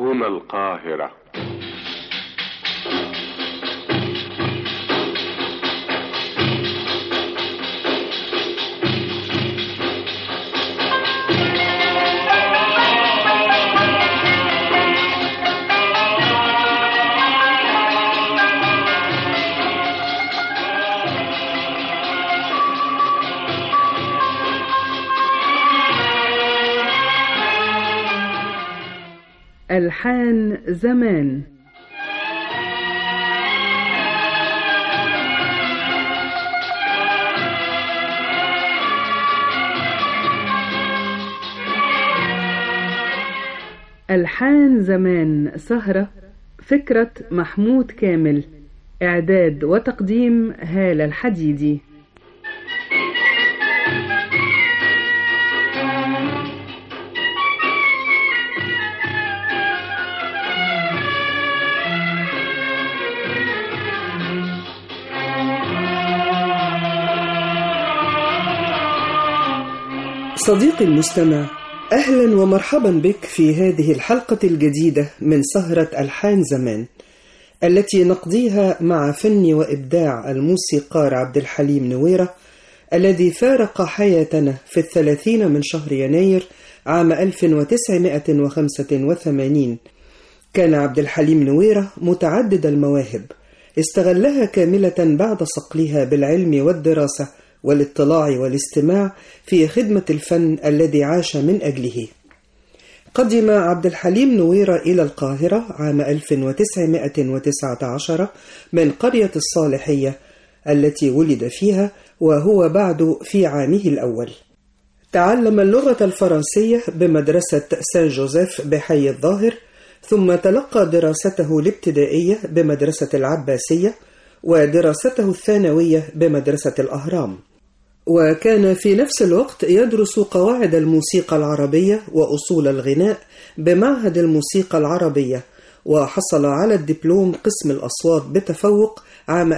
هنا القاهرة. ألحان زمان. ألحان زمان سهرة، فكرة محمود كامل، إعداد وتقديم هالة الحديدي. صديقي المستمع، أهلا ومرحبا بك في هذه الحلقة الجديدة من سهرة ألحان زمان التي نقضيها مع فن وإبداع الموسيقار عبد الحليم نويرة الذي فارق حياتنا في 30 من شهر يناير عام 1985. كان عبد الحليم نويرة متعدد المواهب، استغلها كاملة بعد صقلها بالعلم والدراسة والاطلاع والاستماع في خدمة الفن الذي عاش من أجله. قدم عبد الحليم نويرة إلى القاهرة عام 1919 من قرية الصالحية التي ولد فيها، وهو بعد في عامه الأول. تعلم اللغة الفرنسية بمدرسة سان جوزيف بحي الظاهر، ثم تلقى دراسته الابتدائية بمدرسة العباسية ودراسته الثانوية بمدرسة الأهرام. وكان في نفس الوقت يدرس قواعد الموسيقى العربية وأصول الغناء بمعهد الموسيقى العربية، وحصل على الدبلوم قسم الأصوات بتفوق عام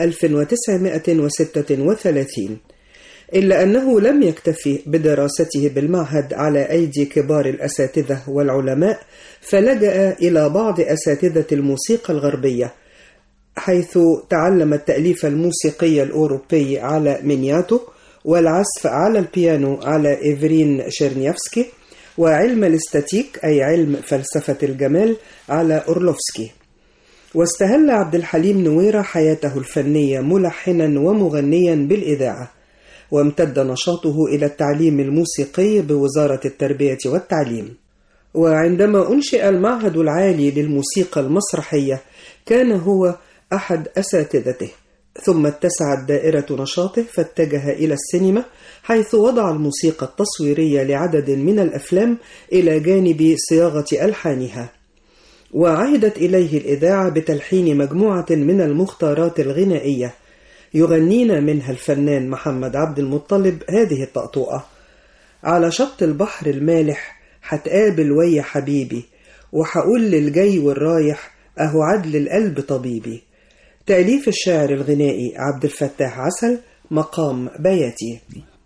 1936. إلا أنه لم يكتفي بدراسته بالمعهد على أيدي كبار الأساتذة والعلماء، فلجأ إلى بعض أساتذة الموسيقى الغربية، حيث تعلم التأليف الموسيقي الأوروبي على مينياتو، والعزف على البيانو على إيفرين شيرنيافسكي، وعلم الاستاتيك أي علم فلسفة الجمال على أورلوفسكي. واستهل عبد الحليم نويرة حياته الفنية ملحنا ومغنيا بالإذاعة، وامتد نشاطه إلى التعليم الموسيقي بوزارة التربية والتعليم. وعندما أنشئ المعهد العالي للموسيقى المسرحية كان هو أحد أساتذته، ثم اتسعت دائرة نشاطه فاتجه إلى السينما، حيث وضع الموسيقى التصويرية لعدد من الأفلام إلى جانب صياغة ألحانها. وعهدت إليه الإذاعة بتلحين مجموعة من المختارات الغنائية يغنين منها الفنان محمد عبد المطلب هذه الطقطوقة: على شط البحر المالح هتقابل ويا حبيبي، وهقول للجاي والرايح أهو عدل القلب طبيبي. تأليف الشاعر الغنائي عبد الفتاح عسل، مقام بياتي.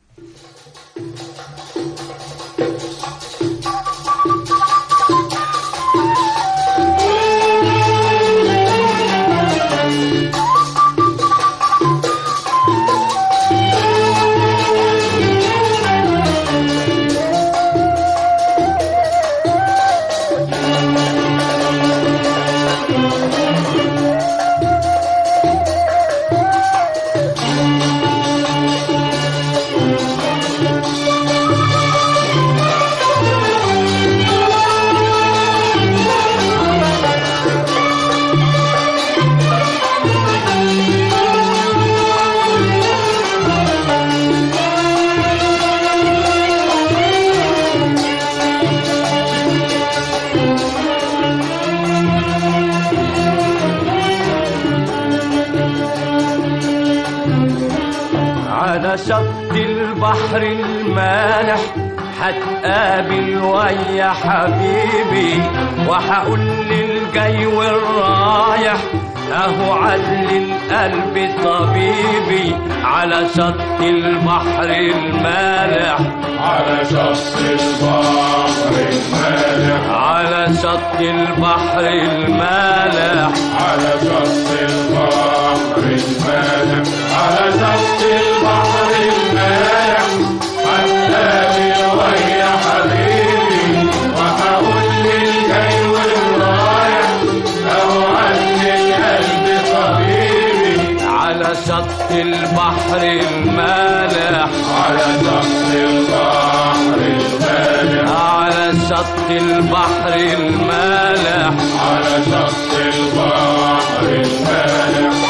شط البحر المالح هتقابل ويا حبيبي، وهقول للجاي والرايح اهو عدل القلب طبيبي على شط البحر المالح على شط البحر المالح على شط البحر المالح على شط البحر المالح على شط البحر المالح هتقابل ويا حبيبي وهقول للجاي والرايح اهو عدل القلب طبيبي على شط البحر المالح على شط البحر المالح على شط البحر المالح على شط البحر المالح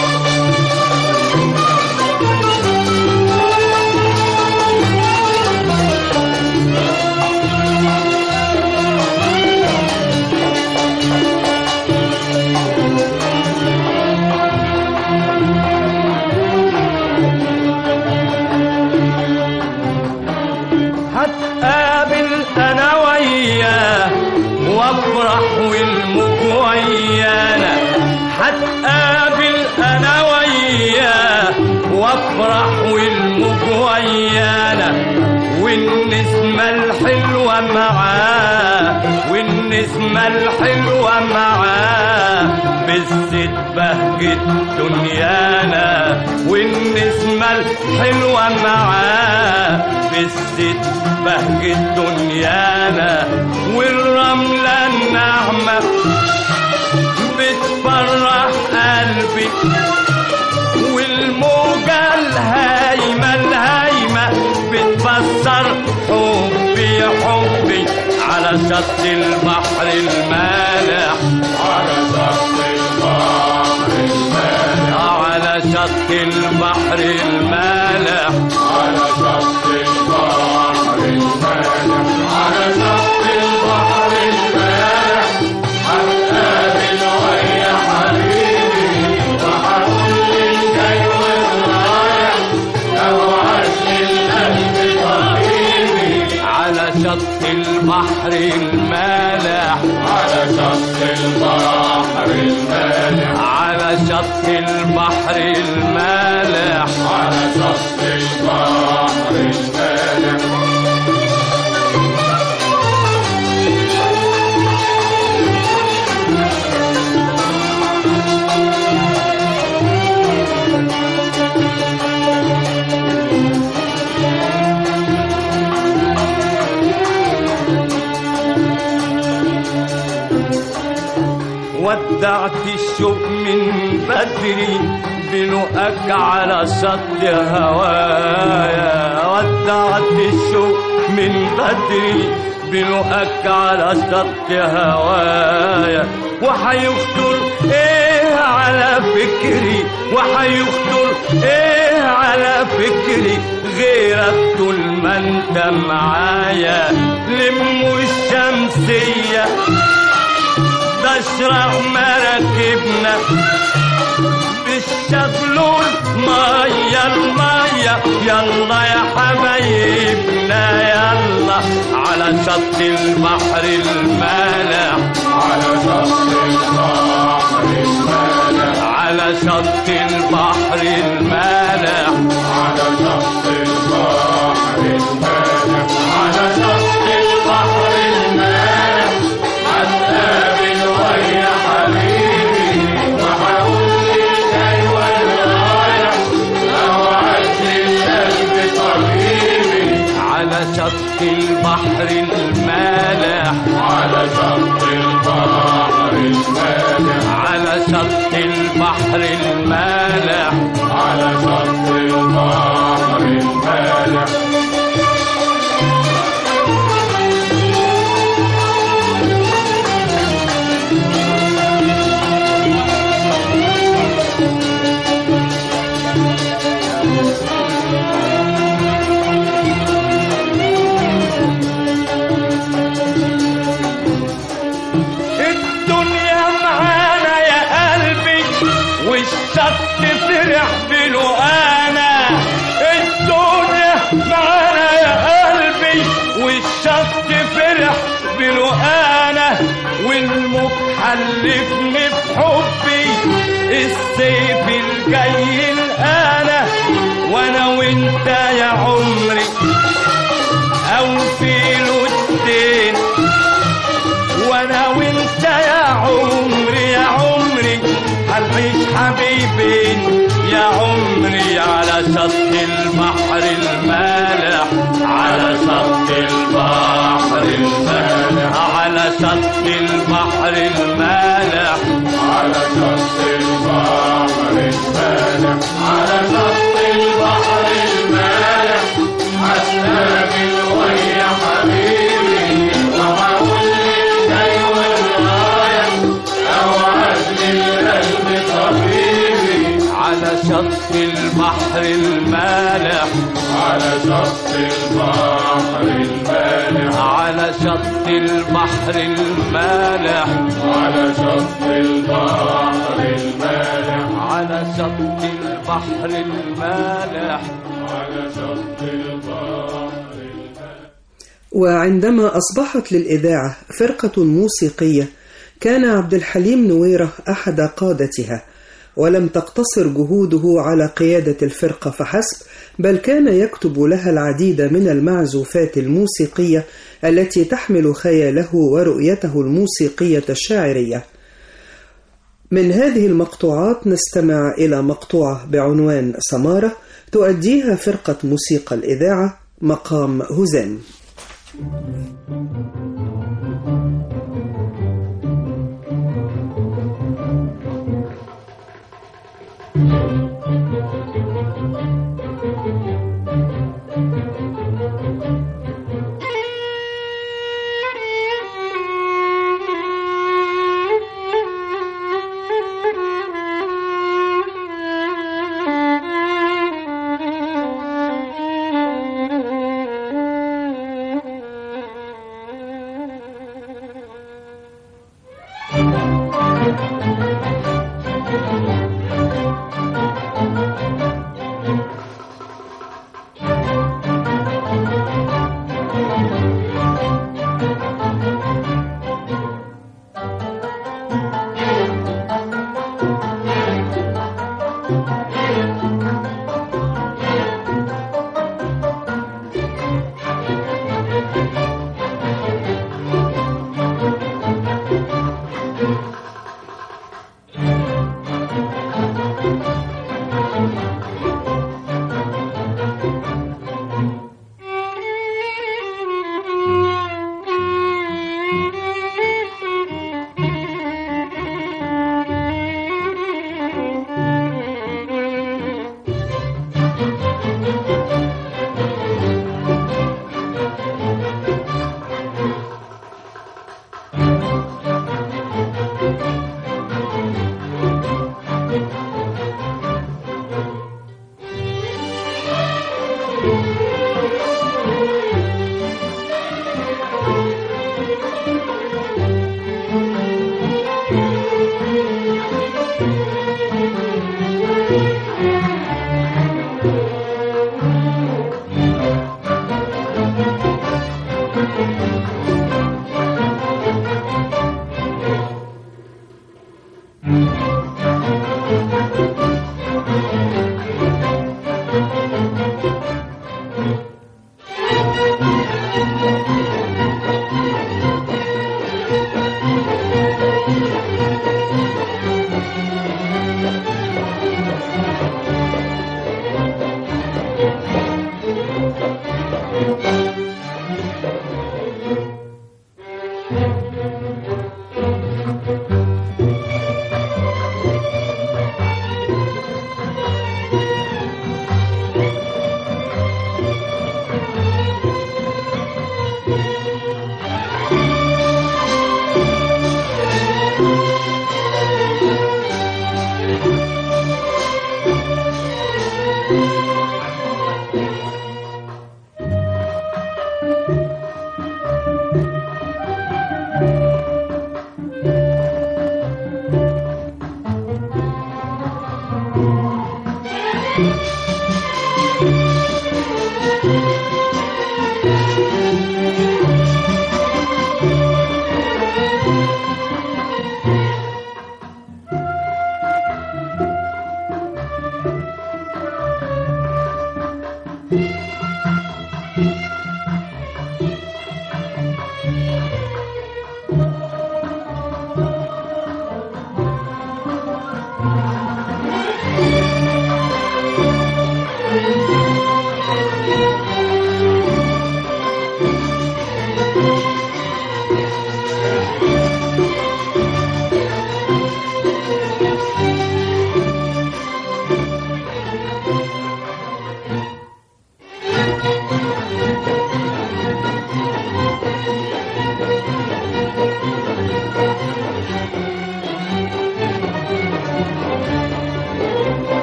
هتقابل انا وياه وافرح والموج ويانا هتقابل انا وياه وافرح والموج ويانا والنسمة الحلوة معاه والنسمة الحلوة معاه بالزيت بهجة دنيانا والنسمة الحلوة معاه بالزيت بهجة دنيانا والرملة الناعمة بتفرح قلبي والموجة الهايمة بتفسر حبي حبي على شط البحر المالح على شط البحر المالح على شط البحر المالح على شط البحر المالح على شط البحر المالح هتقابل ويا حبيبي وهقول للجاي والرايح لو عدل القلب طبيبي على شط البحر المالح على شط البحر المالح على شط البحر المالح على شط البحر المالح ودعت الشوق من بدري بلقاك على شط هوايا ودعت الشوق من بدري بلقاك على شط هوايا وحيخطر ايه على فكري وحيخطر ايه على فكري غيرك طول ما انت معايا لموا الشمسية تشرح مراكبنا بالشغلول مية المية يلا يا حبايبنا يلا على شط البحر المالح على شط البحر المالح على شط البحر المالح على شط البحر المالح على شط البحر المالح هتقابل ويا حبيبي وهقول للجاي والرايح لو عدل القلب طبيبي على شط البحر المالح على شط البحر المالح على شط البحر المالح على شط البحر المالح الدنيا معانا يا قلبي والشط فرح بلقانا الدنيا معانا يا قلبي والشط فرح بلقانا والموج حلفني بحبي الصيف الجاي الآن وانا وانت يا عمري او في الودين، وانا وانت يا عمري يا عمري هنعيش حبيبين يا عمري على شط البحر المالح، على شط البحر المالح، على شط البحر المالح، على شط البحر المالح، على شط البحر المالح، هستقبل ويا حبيبي وهقول للجاي والرايح اوعد للقلب طبيبي. على شط البحر المالح، على شط البحر المالح، على شط البحر المالح، على شط البحر المالح، على شط البحر المالح، على شط البحر المالح. وعندما أصبحت للإذاعة فرقة موسيقية كان عبد الحليم نويرة أحد قادتها، ولم تقتصر جهوده على قيادة الفرقة فحسب، بل كان يكتب لها العديد من المعزوفات الموسيقية التي تحمل خياله ورؤيته الموسيقية الشاعرية. من هذه المقطوعات نستمع إلى مقطوعة بعنوان سمارة تؤديها فرقة موسيقى الإذاعة مقام هزام.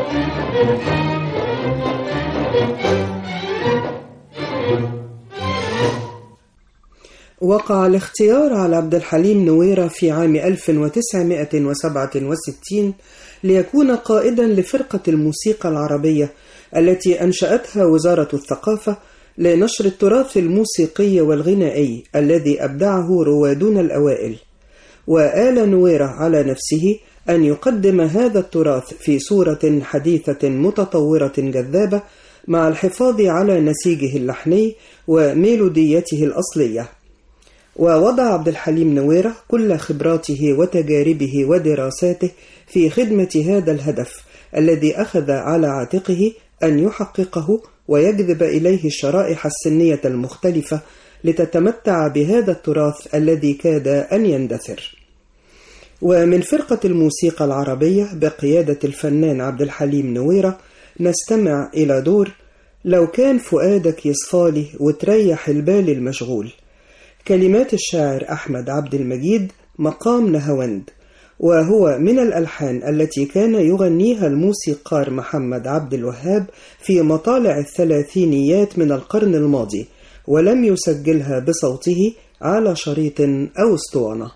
وقع الاختيار على عبد الحليم نويرة في عام 1967 ليكون قائدا لفرقة الموسيقى العربية التي أنشأتها وزارة الثقافة لنشر التراث الموسيقي والغنائي الذي أبدعه روادون الأوائل. وآل نويرة على نفسه أن يقدم هذا التراث في صورة حديثة متطورة جذابة مع الحفاظ على نسيجه اللحني وميلوديته الأصلية. ووضع عبد الحليم نويرة كل خبراته وتجاربه ودراساته في خدمة هذا الهدف الذي أخذ على عاتقه أن يحققه ويجذب إليه الشرائح السنية المختلفة لتتمتع بهذا التراث الذي كاد أن يندثر. ومن فرقة الموسيقى العربية بقيادة الفنان عبد الحليم نويرة نستمع إلى دور لو كان فؤادك يصفالي وتريح البال المشغول، كلمات الشاعر أحمد عبد المجيد، مقام نهاوند، وهو من الألحان التي كان يغنيها الموسيقار محمد عبد الوهاب في مطالع الثلاثينيات من القرن الماضي، ولم يسجلها بصوته على شريط أو اسطوانة.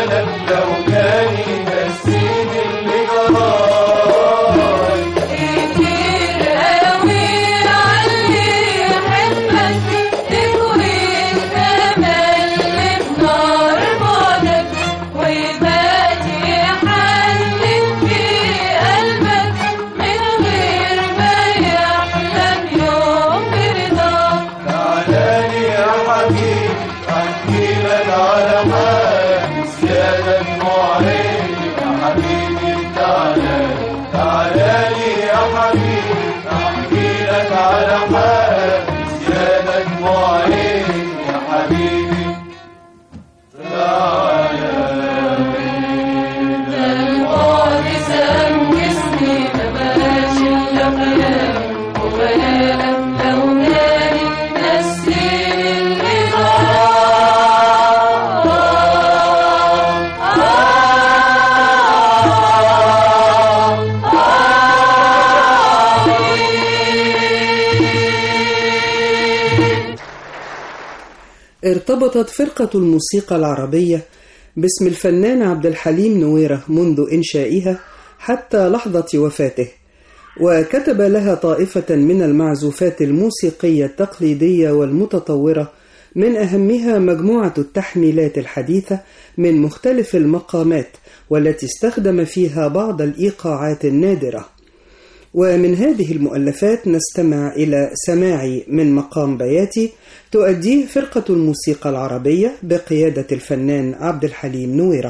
العالم لو كان ينسيني اللي جراي. كتير قوي علي يحبك تكوي الأمل بنار بعدك ويبات يحلل في قلبك من غير ما يحلم يوم برضاك. تعالالي يا حبيبي احكي لك على حالي زيادة دموع عيني يا حبيبي تعالالي يا حبيبي احكي لك على حالي زيادة دموع عيني يا حبيبي البعد سام جسمي مبقاش إلا خيال وخيالك لو كان نسيني اللي ارتبطت فرقة الموسيقى العربية باسم الفنان عبد الحليم نويرة منذ إنشائها حتى لحظة وفاته، وكتب لها طائفة من المعزوفات الموسيقية التقليدية والمتطورة، من أهمها مجموعة التحميلات الحديثة من مختلف المقامات والتي استخدم فيها بعض الإيقاعات النادرة. ومن هذه المؤلفات نستمع إلى سماعي من مقام بياتي تؤديه فرقة الموسيقى العربية بقيادة الفنان عبد الحليم نويرة.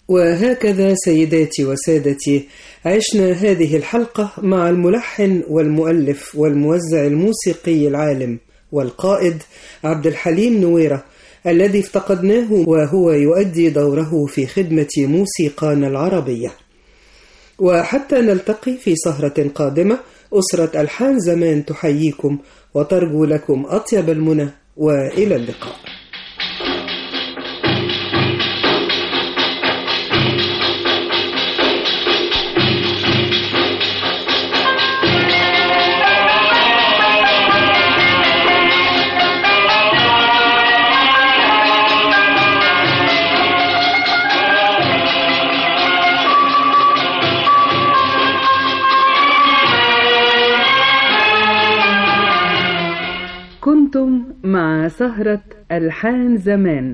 وهكذا سيداتي وسادتي عشنا هذه الحلقة مع الملحن والمؤلف والموزع الموسيقي العالم والقائد عبد الحليم نويرة، الذي افتقدناه وهو يؤدي دوره في خدمة موسيقانا العربية. وحتى نلتقي في سهرة قادمة، أسرة ألحان زمان تحييكم وترجو لكم أطيب المنى، وإلى اللقاء. كنتم مع سهرة ألحان زمان.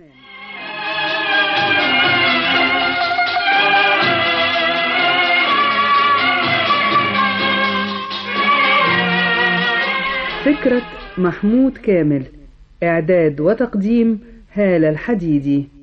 فكرة محمود كامل، إعداد وتقديم هالة الحديدي.